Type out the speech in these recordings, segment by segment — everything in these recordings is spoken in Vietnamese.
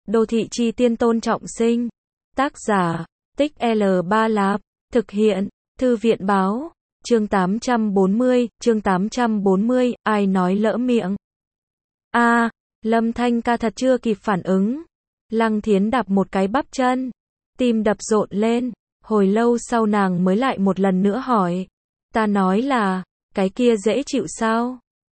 Đô thị chi tiên tôn trọng sinh. Tác giả, Tích L3 Lạp. Thực hiện, Thư viện báo. Chương 840, ai nói lỡ miệng. Lâm Thanh ca thật chưa kịp phản ứng. Lăng Thiến đạp một cái bắp chân. Tim đập rộn lên. Hồi lâu sau nàng mới lại một lần nữa hỏi. Ta nói là, cái kia dễ chịu sao?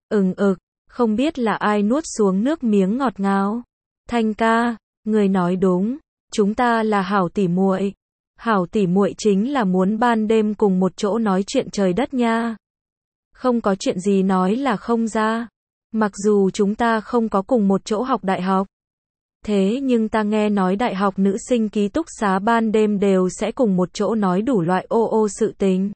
Không biết là ai nuốt xuống nước miếng ngọt ngào. Thanh ca, người nói đúng, chúng ta là hảo tỉ muội. Hảo tỉ muội chính là muốn ban đêm cùng một chỗ nói chuyện trời đất nha. Không có chuyện gì nói là không ra. Mặc dù chúng ta không có cùng một chỗ học đại học. Thế nhưng ta nghe nói đại học nữ sinh ký túc xá ban đêm đều sẽ cùng một chỗ nói đủ loại ô sự tình.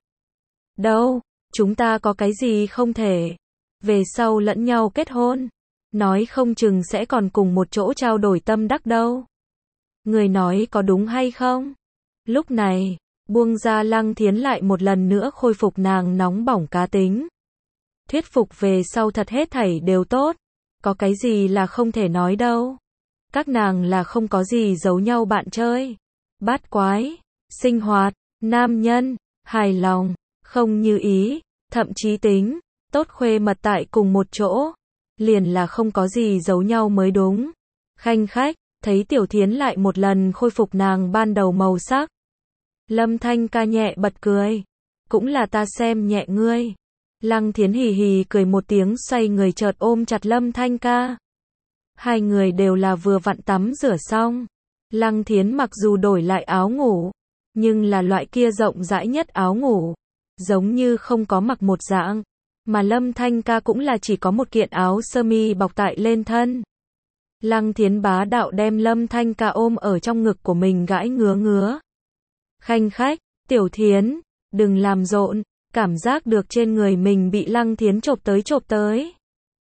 Đâu, chúng ta có cái gì không thể. Về sau lẫn nhau kết hôn. Nói không chừng sẽ còn cùng một chỗ trao đổi tâm đắc đâu. Người nói có đúng hay không? Lúc này, buông ra Lăng Thiến lại một lần nữa khôi phục nàng nóng bỏng cá tính. Thuyết phục về sau thật hết thảy đều tốt. Có cái gì là không thể nói đâu. Các nàng là không có gì giấu nhau bạn chơi. Bát quái, sinh hoạt, nam nhân, hài lòng, không như ý, thậm chí tính, tốt khuê mật tại cùng một chỗ. Liền là không có gì giấu nhau mới đúng. Khanh khách, thấy Tiểu Thiến lại một lần khôi phục nàng ban đầu màu sắc. Lâm Thanh ca nhẹ bật cười. Cũng là ta xem nhẹ ngươi. Lăng Thiến hì hì cười một tiếng xoay người chợt ôm chặt Lâm Thanh ca. Hai người đều là vừa vặn tắm rửa xong. Lăng Thiến mặc dù đổi lại áo ngủ, nhưng là loại kia rộng rãi nhất áo ngủ. Giống như không có mặc một dạng. Mà Lâm Thanh ca cũng là chỉ có một kiện áo sơ mi bọc tại lên thân. Lăng Thiến bá đạo đem Lâm Thanh ca ôm ở trong ngực của mình gãi ngứa. Khanh khách, Tiểu Thiến, đừng làm rộn, cảm giác được trên người mình bị Lăng Thiến chộp tới.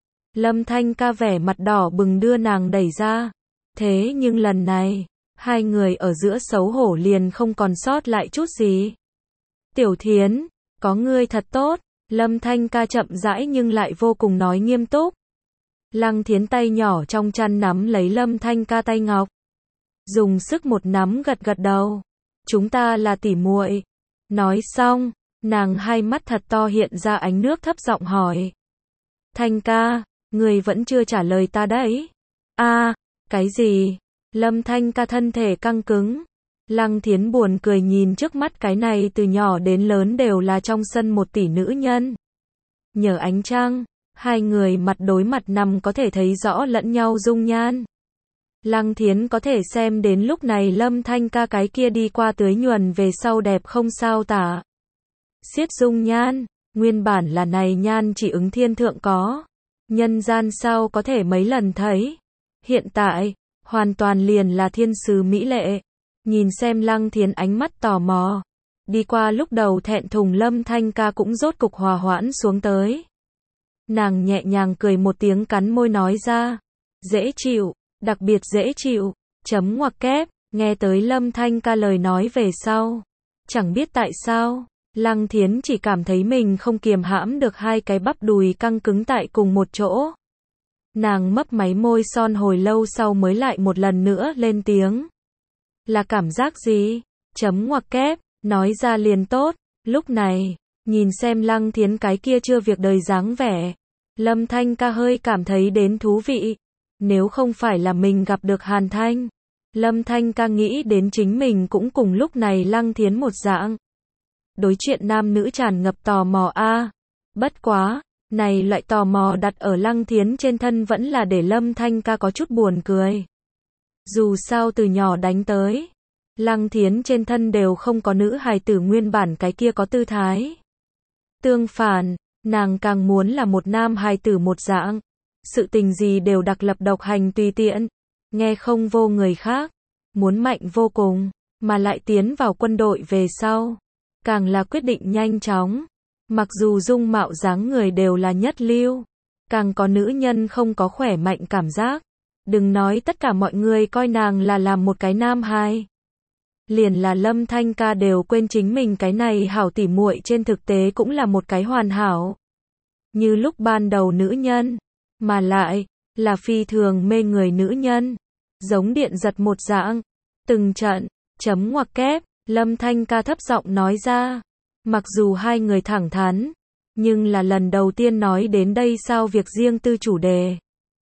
Lâm Thanh ca vẻ mặt đỏ bừng đưa nàng đẩy ra. Thế nhưng lần này, hai người ở giữa xấu hổ liền không còn sót lại chút gì. Tiểu Thiến, có ngươi thật tốt. Lâm Thanh ca chậm rãi nhưng lại vô cùng nói nghiêm túc. Lăng Thiến tay nhỏ trong chăn nắm lấy Lâm Thanh ca tay ngọc. Dùng sức một nắm gật đầu. Chúng ta là tỉ muội. Nói xong, nàng hai mắt thật to hiện ra ánh nước thấp giọng hỏi. Thanh ca, người vẫn chưa trả lời ta đấy. Cái gì? Lâm Thanh ca thân thể căng cứng. Lăng Thiến buồn cười nhìn trước mắt cái này từ nhỏ đến lớn đều là trong sân một tỷ nữ nhân. Nhờ ánh trăng, hai người mặt đối mặt nằm có thể thấy rõ lẫn nhau dung nhan. Lăng Thiến có thể xem đến lúc này Lâm Thanh ca cái kia đi qua tưới nhuần về sau đẹp không sao tả. Xiết dung nhan, nguyên bản là này nhan chỉ ứng thiên thượng có. Nhân gian sao có thể mấy lần thấy. Hiện tại, hoàn toàn liền là thiên sứ mỹ lệ. Nhìn xem Lăng Thiến ánh mắt tò mò. Đi qua lúc đầu thẹn thùng Lâm Thanh ca cũng rốt cục hòa hoãn xuống tới. Nàng nhẹ nhàng cười một tiếng cắn môi nói ra. Dễ chịu, đặc biệt dễ chịu. Chấm ngoặc kép, nghe tới Lâm Thanh ca lời nói về sau. Chẳng biết tại sao, Lăng Thiến chỉ cảm thấy mình không kiềm hãm được hai cái bắp đùi căng cứng tại cùng một chỗ. Nàng mấp máy môi son hồi lâu sau mới lại một lần nữa lên tiếng. Là cảm giác gì? Chấm ngoặc kép, nói ra liền tốt. Lúc này, nhìn xem Lăng Thiến cái kia chưa việc đời dáng vẻ. Lâm Thanh ca hơi cảm thấy đến thú vị. Nếu không phải là mình gặp được Hàn Thanh. Lâm Thanh ca nghĩ đến chính mình cũng cùng lúc này Lăng Thiến một dạng. Đối chuyện nam nữ tràn ngập tò mò Bất quá, này loại tò mò đặt ở Lăng Thiến trên thân vẫn là để Lâm Thanh ca có chút buồn cười. Dù sao từ nhỏ đánh tới, Lăng Thiến trên thân đều không có nữ hài tử nguyên bản cái kia có tư thái. Tương phản, nàng càng muốn là một nam hài tử một dạng. Sự tình gì đều đặc lập độc hành tùy tiện, nghe không vô người khác, muốn mạnh vô cùng, mà lại tiến vào quân đội về sau. Càng là quyết định nhanh chóng, mặc dù dung mạo dáng người đều là nhất lưu, càng có nữ nhân không có khỏe mạnh cảm giác. Đừng nói tất cả mọi người coi nàng là làm một cái nam hài. Liền là Lâm Thanh ca đều quên chính mình cái này hảo tỉ muội trên thực tế cũng là một cái hoàn hảo. Như lúc ban đầu nữ nhân, mà lại, là phi thường mê người nữ nhân. giống điện giật một dạng. Từng trận, chấm ngoặc kép, Lâm Thanh Ca thấp giọng nói ra. Mặc dù hai người thẳng thắn, nhưng là lần đầu tiên nói đến đây sao việc riêng tư chủ đề.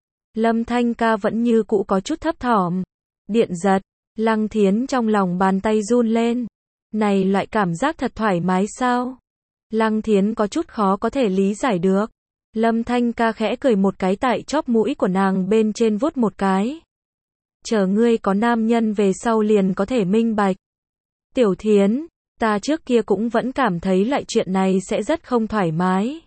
Lâm Thanh Ca vẫn như cũ có chút thấp thỏm. Điện giật, Lăng Thiến trong lòng bàn tay run lên. Này loại cảm giác thật thoải mái sao? Lăng Thiến có chút khó có thể lý giải được. Lâm Thanh Ca khẽ cười một cái tại chóp mũi của nàng bên trên vuốt một cái. Chờ ngươi có nam nhân về sau liền có thể minh bạch. Tiểu Thiến, ta trước kia cũng vẫn cảm thấy loại chuyện này sẽ rất không thoải mái.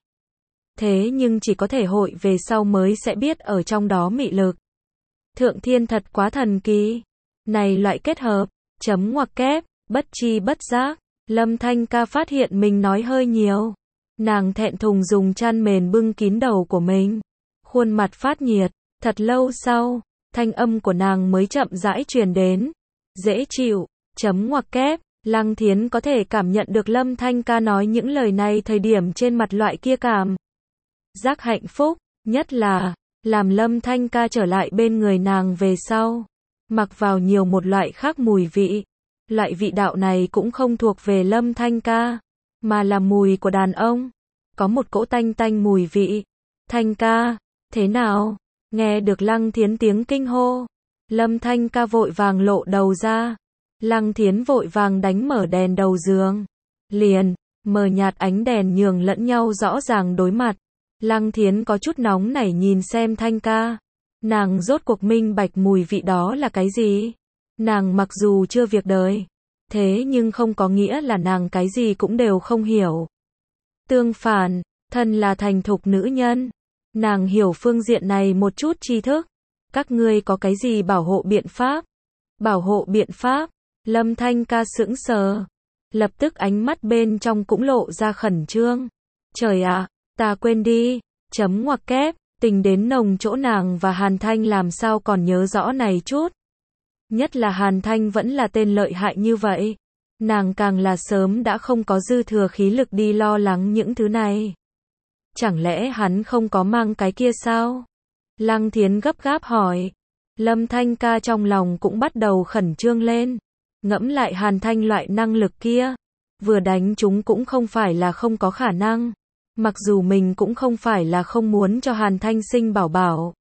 Thế nhưng chỉ có thể hội về sau mới sẽ biết ở trong đó mị lực. Thượng thiên thật quá thần kỳ. Này loại kết hợp, chấm ngoặc kép, bất chi bất giác, Lâm Thanh Ca phát hiện mình nói hơi nhiều. Nàng thẹn thùng dùng chăn mền bưng kín đầu của mình. Khuôn mặt phát nhiệt, thật lâu sau, thanh âm của nàng mới chậm rãi truyền đến. Dễ chịu, chấm ngoặc kép, Lăng Thiến có thể cảm nhận được Lâm Thanh Ca nói những lời này thời điểm trên mặt loại kia cảm giác hạnh phúc, nhất là làm Lâm Thanh Ca trở lại bên người nàng về sau, mặc vào nhiều một loại khác mùi vị. Loại vị đạo này cũng không thuộc về Lâm Thanh Ca, mà là mùi của đàn ông. Có một cỗ tanh tanh mùi vị. Thanh Ca, thế nào? Nghe được Lăng Thiến tiếng kinh hô, Lâm Thanh Ca vội vàng lộ đầu ra. Lăng Thiến vội vàng đánh mở đèn đầu giường. Liền, mờ nhạt ánh đèn nhường lẫn nhau rõ ràng đối mặt. Lăng Thiến có chút nóng nảy nhìn xem Thanh Ca. Nàng rốt cuộc minh bạch mùi vị đó là cái gì? Nàng mặc dù chưa việc đời, thế nhưng không có nghĩa là nàng cái gì cũng đều không hiểu. Tương phản, thân là thành thục nữ nhân, nàng hiểu phương diện này một chút tri thức. Các ngươi có cái gì bảo hộ biện pháp? Bảo hộ biện pháp? Lâm Thanh Ca sững sờ. Lập tức ánh mắt bên trong cũng lộ ra khẩn trương. Trời ạ, ta quên đi. Chấm ngoặc kép, tình đến nồng chỗ nàng và Hàn Thanh làm sao còn nhớ rõ này chút. Nhất là Hàn Thanh vẫn là tên lợi hại như vậy. Nàng càng là sớm đã không có dư thừa khí lực đi lo lắng những thứ này. Chẳng lẽ hắn không có mang cái kia sao? Lăng Thiến gấp gáp hỏi. Lâm Thanh Ca trong lòng cũng bắt đầu khẩn trương lên. Ngẫm lại Hàn Thanh loại năng lực kia, vừa đánh chúng cũng không phải là không có khả năng. Mặc dù mình cũng không phải là không muốn cho Hàn Thanh sinh bảo bảo.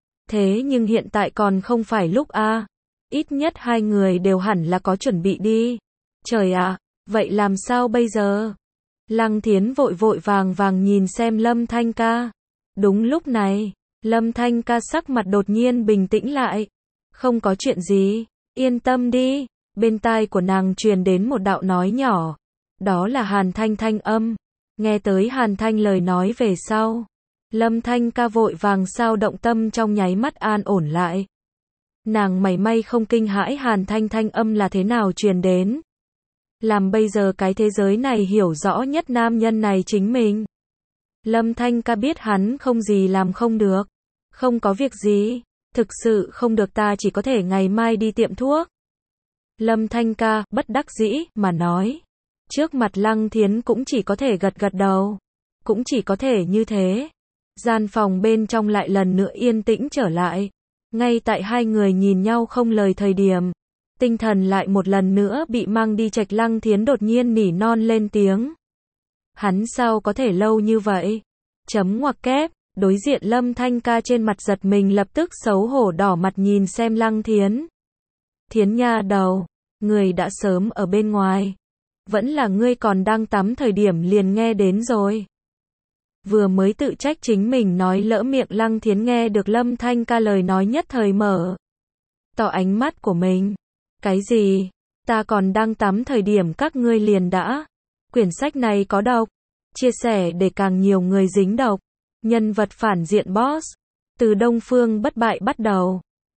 Thế nhưng hiện tại còn không phải lúc a. Ít nhất hai người đều hẳn là có chuẩn bị đi. Trời ạ, vậy làm sao bây giờ? Lăng Thiến vội vội vàng vàng nhìn xem Lâm Thanh Ca. Đúng lúc này, Lâm Thanh Ca sắc mặt đột nhiên bình tĩnh lại. Không có chuyện gì, yên tâm đi. Bên tai của nàng truyền đến một đạo nói nhỏ. Đó là Hàn Thanh thanh âm. Nghe tới Hàn Thanh lời nói về sau, Lâm Thanh Ca vội vàng sao động tâm trong nháy mắt an ổn lại. Nàng mảy may không kinh hãi Hàn Thanh thanh âm là thế nào truyền đến. Làm bây giờ cái thế giới này hiểu rõ nhất nam nhân này chính mình. Lâm Thanh Ca biết hắn không gì làm không được. Không có việc gì, thực sự không được ta chỉ có thể ngày mai đi tiệm thuốc. Lâm Thanh Ca bất đắc dĩ mà nói. Trước mặt Lăng Thiến cũng chỉ có thể gật gật đầu. Cũng chỉ có thể như thế. Gian phòng bên trong lại lần nữa yên tĩnh trở lại. Ngay tại hai người nhìn nhau không lời thời điểm, tinh thần lại một lần nữa bị mang đi chệch. Lăng Thiến đột nhiên nỉ non lên tiếng. Hắn sao có thể lâu như vậy? Chấm ngoặc kép, đối diện Lâm Thanh Ca trên mặt giật mình lập tức xấu hổ đỏ mặt nhìn xem Lăng Thiến. Thiến nha đầu, người đã sớm ở bên ngoài. Vẫn là ngươi còn đang tắm thời điểm liền nghe đến rồi. Vừa mới tự trách chính mình nói lỡ miệng. Lăng Thiến nghe được Lâm Thanh Ca lời nói nhất thời mở tỏ ánh mắt của mình. Cái gì? Ta còn đang tắm thời điểm các ngươi liền đã. Quyển sách này có độc. Chia sẻ để càng nhiều người dính độc. Nhân vật phản diện boss. Từ Đông Phương Bất Bại bắt đầu.